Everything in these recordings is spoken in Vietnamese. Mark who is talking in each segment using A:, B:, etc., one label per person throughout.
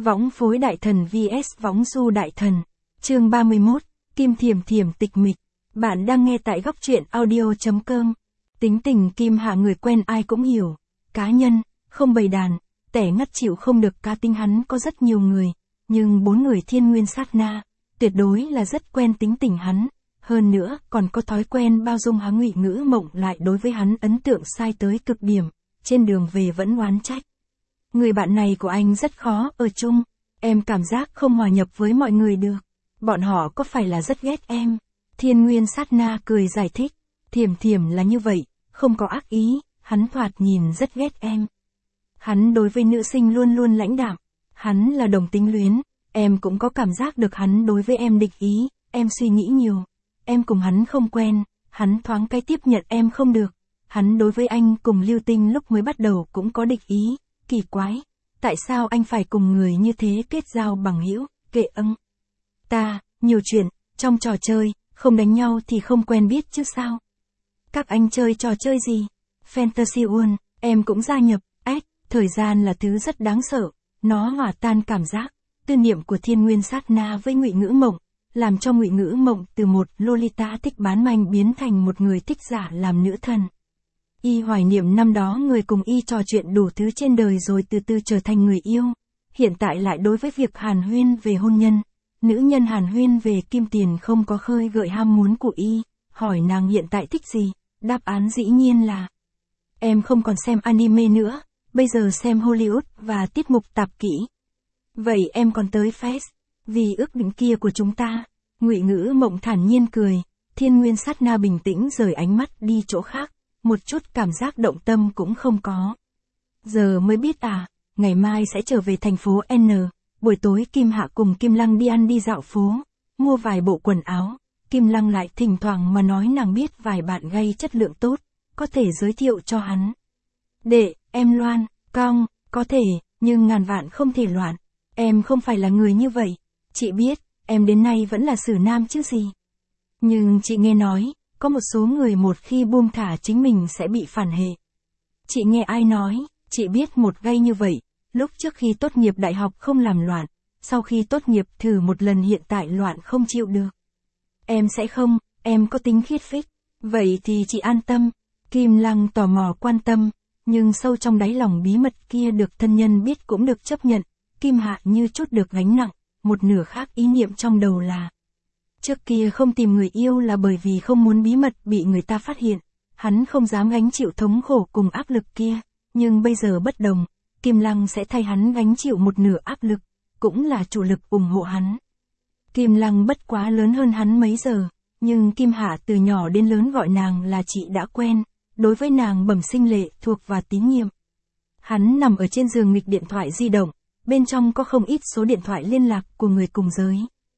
A: Võng phối đại thần vs võng du đại thần. Chương 31, Kim Thiểm Thiểm tịch mịch. Bạn đang nghe tại góc truyện audio.com. Tính tình Kim Hạ người quen ai cũng hiểu. Cá nhân, không bầy đàn, tẻ ngắt chịu không được. Cá tính hắn có rất nhiều người, nhưng 4 người Thiên Nguyên Sát Na, tuyệt đối là rất quen tính tình hắn. Hơn nữa, còn có thói quen bao dung hắn. Ngụy Ngữ Mộng lại đối với hắn ấn tượng sai tới cực điểm, trên đường về vẫn oán trách. Người bạn này của anh rất khó ở chung, em cảm giác không hòa nhập với mọi người được. Bọn họ có phải là rất ghét em? Thiên Nguyên Sát Na cười giải thích, Thiểm Thiểm là như vậy, không có ác ý, hắn thoạt nhìn rất ghét em. Hắn đối với nữ sinh luôn luôn lãnh đạm, hắn là đồng tính luyến, em cũng có cảm giác được hắn đối với em địch ý, em suy nghĩ nhiều. Em cùng hắn không quen, hắn thoáng cái tiếp nhận em không được. Hắn đối với anh cùng Lưu Tinh lúc mới bắt đầu cũng có địch ý, kỳ quái. Tại sao anh phải cùng người như thế kết giao bằng hữu, kệ âng. Ta, nhiều chuyện, trong trò chơi, không đánh nhau thì không quen biết chứ sao. Các anh chơi trò chơi gì? Fantasy World, em cũng gia nhập, thời gian là thứ rất đáng sợ, nó hòa tan cảm giác, tư niệm của Thiên Nguyên Sát Na với Ngụy Ngữ Mộng. Làm cho Ngụy Ngữ Mộng từ một Lolita thích bán manh biến thành một người thích giả làm nữ thần. Y hoài niệm năm đó người cùng y trò chuyện đủ thứ trên đời rồi từ từ trở thành người yêu. Hiện tại lại đối với việc hàn huyên về hôn nhân, nữ nhân hàn huyên về kim tiền không có khơi gợi ham muốn của y. Hỏi nàng hiện tại thích gì, đáp án dĩ nhiên là em không còn xem anime nữa, bây giờ xem Hollywood và tiết mục tạp kỹ. Vậy em còn tới fest? Vì ước định kia của chúng ta. Ngụy Ngữ Mộng thản nhiên cười. Thiên Nguyên Sát Na bình tĩnh rời ánh mắt đi chỗ khác, một chút cảm giác động tâm cũng không có. Giờ mới biết à, ngày mai sẽ trở về thành phố N. Buổi tối Kim Hạ cùng Kim Lăng đi ăn đi dạo phố, mua vài bộ quần áo. Kim Lăng lại thỉnh thoảng mà nói nàng biết vài bạn gay chất lượng tốt, có thể giới thiệu cho hắn. Đệ, em Loan, cong, có thể, nhưng ngàn vạn không thể loạn. Em không phải là người như vậy. Chị biết, em đến nay vẫn là xử nam chứ gì. Nhưng chị nghe nói, có một số người một khi buông thả chính mình sẽ bị phản hệ. Chị nghe ai nói, chị biết một gay như vậy, lúc trước khi tốt nghiệp đại học không làm loạn, sau khi tốt nghiệp thử một lần hiện tại loạn không chịu được. Em sẽ không, em có tính khiết phích. Vậy thì chị an tâm. Kim Lăng tò mò quan tâm, nhưng sâu trong đáy lòng bí mật kia được thân nhân biết cũng được chấp nhận. Kim Hạ như chút được gánh nặng. Một nửa khác ý niệm trong đầu là trước kia không tìm người yêu là bởi vì không muốn bí mật bị người ta phát hiện. Hắn không dám gánh chịu thống khổ cùng áp lực kia. Nhưng bây giờ bất đồng, Kim Lăng sẽ thay hắn gánh chịu một nửa áp lực, cũng là chủ lực ủng hộ hắn. Kim Lăng bất quá lớn hơn hắn mấy giờ, nhưng Kim Hạ từ nhỏ đến lớn gọi nàng là chị đã quen, đối với nàng bẩm sinh lệ thuộc và tín nhiệm. Hắn nằm ở trên giường nghịch điện thoại di động. Bên trong có không ít số điện thoại liên lạc của người cùng giới.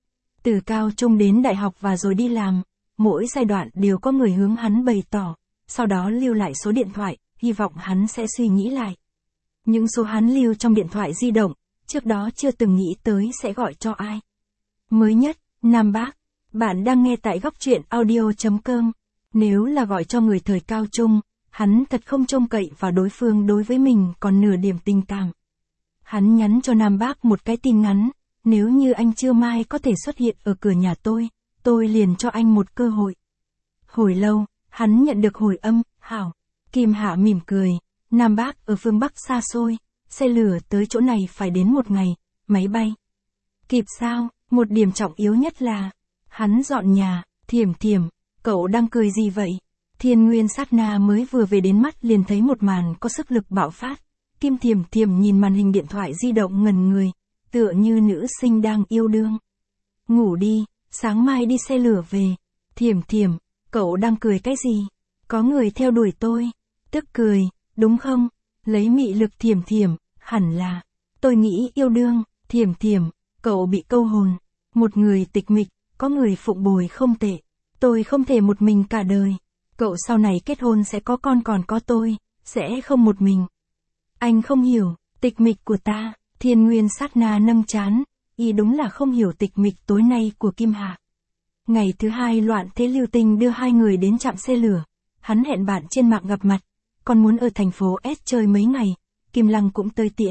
A: Từ cao trung đến đại học và rồi đi làm, mỗi giai đoạn đều có người hướng hắn bày tỏ, sau đó lưu lại số điện thoại, hy vọng hắn sẽ suy nghĩ lại. Những số hắn lưu trong điện thoại di động, trước đó chưa từng nghĩ tới sẽ gọi cho ai. Mới nhất, Nam Bác, bạn đang nghe tại góc truyện audio.com. Nếu là gọi cho người thời cao trung, hắn thật không trông cậy vào đối phương đối với mình còn nửa điểm tình cảm. Hắn nhắn cho Nam Bác một cái tin ngắn, nếu như anh trưa mai có thể xuất hiện ở cửa nhà tôi liền cho anh một cơ hội. Hồi lâu, hắn nhận được hồi âm, hảo. Kim Hạ mỉm cười, Nam Bác ở phương Bắc xa xôi, xe lửa tới chỗ này phải đến 1 ngày, máy bay. Kịp sao, một điểm trọng yếu nhất là, hắn dọn nhà. Thiểm Thiểm, cậu đang cười gì vậy? Thiên Nguyên Sát Na mới vừa về đến mắt liền thấy một màn có sức lực bạo phát. Kim Thiểm Thiểm nhìn màn hình điện thoại di động ngẩn người, tựa như nữ sinh đang yêu đương. Ngủ đi, sáng mai đi xe lửa về. Thiểm Thiểm, cậu đang cười cái gì? Có người theo đuổi tôi. Tức cười, đúng không? Lấy mị lực Thiểm Thiểm, hẳn là. Tôi nghĩ yêu đương. Thiểm Thiểm, cậu bị câu hồn. Một người tịch mịch, có người phụng bồi không tệ. Tôi không thể một mình cả đời. Cậu sau này kết hôn sẽ có con còn có tôi, sẽ không một mình. Anh không hiểu, tịch mịch của ta. Thiên Nguyên Sát Na nâng trán, y đúng là không hiểu tịch mịch tối nay của Kim Hạ. Ngày thứ hai loạn thế Lưu Tinh đưa hai người đến trạm xe lửa. Hắn hẹn bạn trên mạng gặp mặt, còn muốn ở thành phố S chơi mấy ngày. Kim Lăng cũng tới tiễn,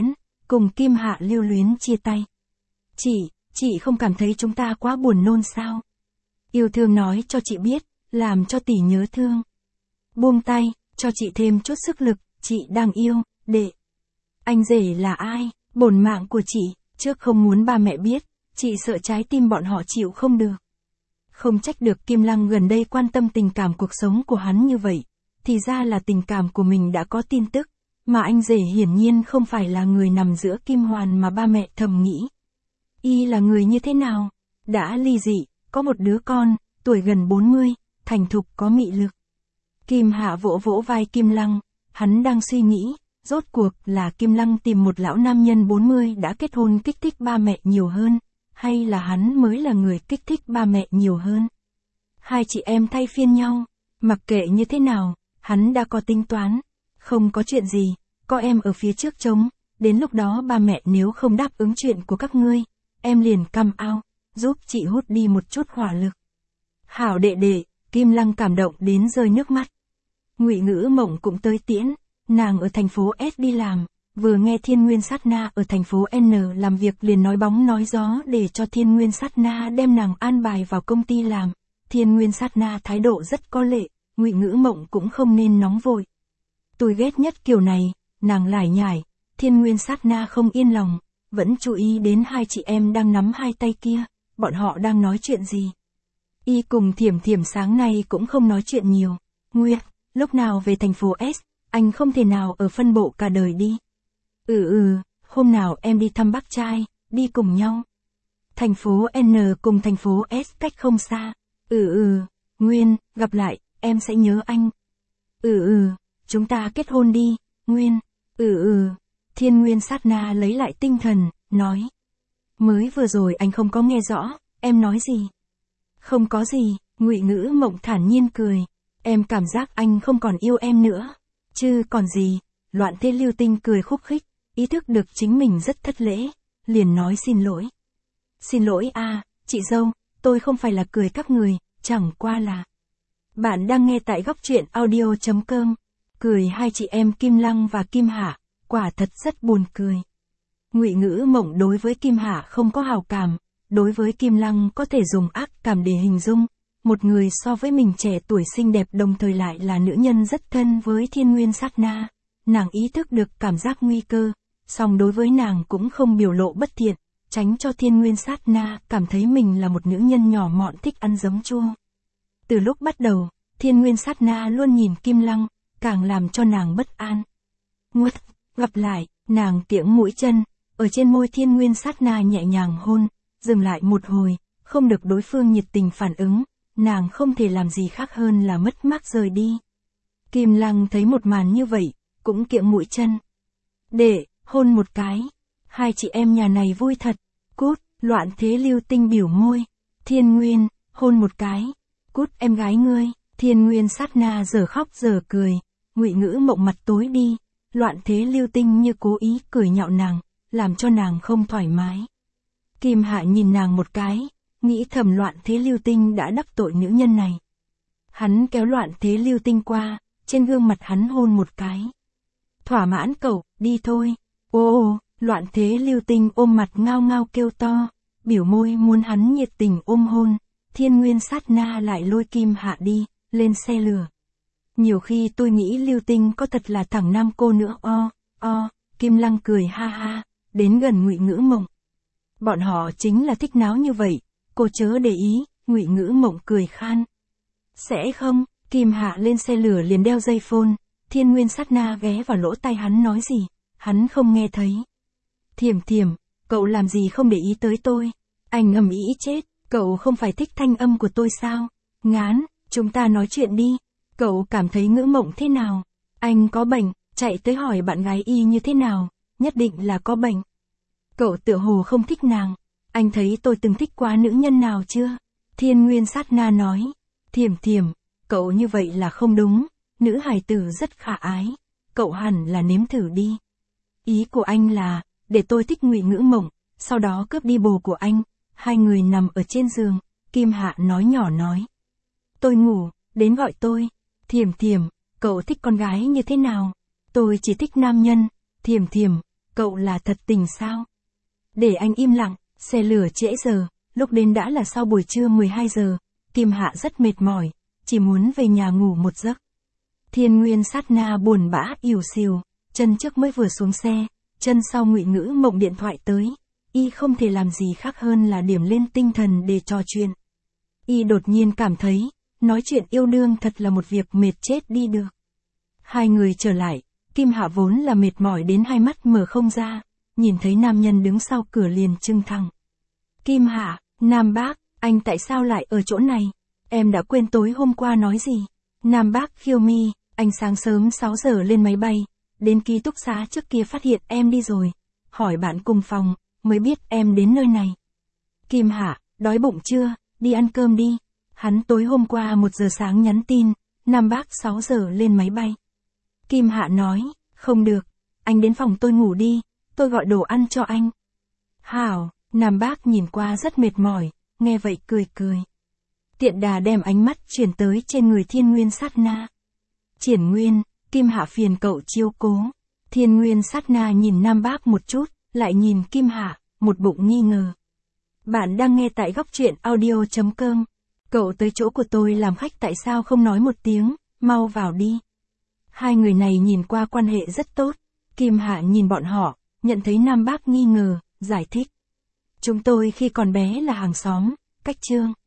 A: cùng Kim Hạ lưu luyến chia tay. Chị không cảm thấy chúng ta quá buồn nôn sao? Yêu thương nói cho chị biết, làm cho tỷ nhớ thương. Buông tay, cho chị thêm chút sức lực, chị đang yêu, đệ. Anh rể là ai? Bổn mạng của chị, trước không muốn ba mẹ biết, chị sợ trái tim bọn họ chịu không được. Không trách được Kim Lăng gần đây quan tâm tình cảm cuộc sống của hắn như vậy, thì ra là tình cảm của mình đã có tin tức, mà anh rể hiển nhiên không phải là người nằm giữa kim hoàn mà ba mẹ thầm nghĩ. Y là người như thế nào? Đã ly dị, có một đứa con, tuổi gần 40, thành thục có mị lực. Kim Hạ vỗ vỗ vai Kim Lăng, hắn đang suy nghĩ, rốt cuộc là Kim Lăng tìm một lão nam nhân 40 đã kết hôn kích thích ba mẹ nhiều hơn, hay là hắn mới là người kích thích ba mẹ nhiều hơn. Hai chị em thay phiên nhau, mặc kệ như thế nào, hắn đã có tính toán, không có chuyện gì, có em ở phía trước trống, đến lúc đó ba mẹ nếu không đáp ứng chuyện của các ngươi, em liền come out, giúp chị hút đi một chút hỏa lực. Hảo đệ đệ, Kim Lăng cảm động đến rơi nước mắt. Ngụy Ngữ Mộng cũng tới tiễn, nàng ở thành phố S đi làm, vừa nghe Thiên Nguyên Sát Na ở thành phố N làm việc liền nói bóng nói gió để cho Thiên Nguyên Sát Na đem nàng an bài vào công ty làm. Thiên Nguyên Sát Na thái độ rất có lệ, Ngụy Ngữ Mộng cũng không nên nóng vội. Tôi ghét nhất kiểu này, nàng lải nhải, Thiên Nguyên Sát Na không yên lòng, vẫn chú ý đến hai chị em đang nắm hai tay kia, bọn họ đang nói chuyện gì. Y cùng Thiểm Thiểm sáng nay cũng không nói chuyện nhiều. Nguyệt, lúc nào về thành phố S, anh không thể nào ở phân bộ cả đời đi. Hôm nào em đi thăm bác trai, đi cùng nhau. Thành phố N cùng thành phố S cách không xa. Nguyên, gặp lại, em sẽ nhớ anh. Chúng ta kết hôn đi, Nguyên. Thiên Nguyên Sát Na lấy lại tinh thần, nói. Mới vừa rồi anh không có nghe rõ, em nói gì? Không có gì, Ngụy Ngữ Mộng thản nhiên cười. Em cảm giác anh không còn yêu em nữa. Chứ còn gì, Loạn Thế Lưu Tinh cười khúc khích, ý thức được chính mình rất thất lễ, liền nói xin lỗi. Xin lỗi chị dâu, tôi không phải là cười các người, chẳng qua là. Bạn đang nghe tại góc truyện audio.com, cười hai chị em Kim Lăng và Kim Hạ, quả thật rất buồn cười. Ngụy Ngữ Mộng đối với Kim Hạ không có hào cảm, đối với Kim Lăng có thể dùng ác cảm để hình dung. Một người so với mình trẻ tuổi xinh đẹp đồng thời lại là nữ nhân rất thân với Thiên Nguyên Sát Na. Nàng ý thức được cảm giác nguy cơ, song đối với nàng cũng không biểu lộ bất thiện, tránh cho Thiên Nguyên Sát Na cảm thấy mình là một nữ nhân nhỏ mọn thích ăn giấm chua. Từ lúc bắt đầu, Thiên Nguyên Sát Na luôn nhìn Kim Lăng, càng làm cho nàng bất an. Nguyệt, gặp lại, nàng kiễng mũi chân, ở trên môi Thiên Nguyên Sát Na nhẹ nhàng hôn, dừng lại một hồi, không được đối phương nhiệt tình phản ứng. Nàng không thể làm gì khác hơn là mất mát rời đi. Kim Lăng thấy một màn như vậy, cũng kiễng mũi chân. Để, hôn một cái. Hai chị em nhà này vui thật. Cút, Loạn Thế Lưu Tinh biểu môi. Thiên Nguyên, hôn một cái. Cút em gái ngươi. Thiên Nguyên Sát Na giờ khóc giờ cười. Ngụy Ngữ Mộng mặt tối đi. Loạn Thế Lưu Tinh như cố ý cười nhạo nàng, làm cho nàng không thoải mái. Kim Hạ nhìn nàng một cái. Nghĩ thầm Loạn Thế Lưu Tinh đã đắc tội nữ nhân này. Hắn kéo Loạn Thế Lưu Tinh qua, trên gương mặt hắn hôn một cái. Thỏa mãn cậu, đi thôi. Loạn Thế Lưu Tinh ôm mặt ngao ngao kêu to, biểu môi muốn hắn nhiệt tình ôm hôn. Thiên Nguyên Sát Na lại lôi Kim Hạ đi, lên xe lửa. Nhiều khi tôi nghĩ Lưu Tinh có thật là thằng nam cô nữa. Kim Lăng cười ha ha, đến gần Ngụy Ngữ Mộng. Bọn họ chính là thích náo như vậy. Cô chớ để ý, Ngụy Ngữ Mộng cười khan. Sẽ không, Kim Hạ lên xe lửa liền đeo dây phone, Thiên Nguyên Sát Na ghé vào lỗ tai hắn nói gì, hắn không nghe thấy. Thiểm Thiểm, cậu làm gì không để ý tới tôi? Anh ầm ĩ chết, cậu không phải thích thanh âm của tôi sao? Ngán, chúng ta nói chuyện đi. Cậu cảm thấy Ngữ Mộng thế nào? Anh có bệnh, chạy tới hỏi bạn gái y như thế nào, nhất định là có bệnh. Cậu tựa hồ không thích nàng. Anh thấy tôi từng thích quá nữ nhân nào chưa? Thiên Nguyên Sát Na nói. Thiểm Thiểm, cậu như vậy là không đúng, nữ hài tử rất khả ái, cậu hẳn là nếm thử đi. Ý của anh là, để tôi thích Ngụy Ngữ Mộng, sau đó cướp đi bồ của anh. Hai người nằm ở trên giường, Kim Hạ nói nhỏ nói. Tôi ngủ, đến gọi tôi. Thiểm Thiểm, cậu thích con gái như thế nào? Tôi chỉ thích nam nhân. Thiểm Thiểm, cậu là thật tình sao? Để anh im lặng, xe lửa trễ giờ, lúc đến đã là sau buổi trưa 12 giờ, Kim Hạ rất mệt mỏi, chỉ muốn về nhà ngủ một giấc. Thiên Nguyên sát na buồn bã ỉu xìu, chân trước mới vừa xuống xe, chân sau Ngụy Ngữ Mộng điện thoại tới, y không thể làm gì khác hơn là điểm lên tinh thần để trò chuyện. Y đột nhiên cảm thấy, nói chuyện yêu đương thật là một việc mệt chết đi được. Hai người trở lại, Kim Hạ vốn là mệt mỏi đến hai mắt mở không ra, nhìn thấy nam nhân đứng sau cửa liền trưng thẳng. Kim Hạ, Nam Bác, anh tại sao lại ở chỗ này? Em đã quên tối hôm qua nói gì? Nam Bác khiêu mi, anh sáng sớm 6 giờ lên máy bay, đến ký túc xá trước kia phát hiện em đi rồi. Hỏi bạn cùng phòng, mới biết em đến nơi này. Kim Hạ, đói bụng chưa, đi ăn cơm đi. Hắn tối hôm qua 1 giờ sáng nhắn tin, Nam Bác 6 giờ lên máy bay. Kim Hạ nói, không được, anh đến phòng tôi ngủ đi, tôi gọi đồ ăn cho anh. Hảo, Nam Bác nhìn qua rất mệt mỏi, nghe vậy cười cười. Tiện đà đem ánh mắt chuyển tới trên người Thiên Nguyên sát na. Triển Nguyên, Kim Hạ phiền cậu chiếu cố. Thiên Nguyên sát na nhìn Nam Bác một chút, lại nhìn Kim Hạ, một bụng nghi ngờ. Bạn đang nghe tại góc truyện audio.com. Cậu tới chỗ của tôi làm khách tại sao không nói một tiếng, mau vào đi. Hai người này nhìn qua quan hệ rất tốt. Kim Hạ nhìn bọn họ, nhận thấy Nam Bác nghi ngờ, giải thích. Chúng tôi khi còn bé là hàng xóm, cách chương.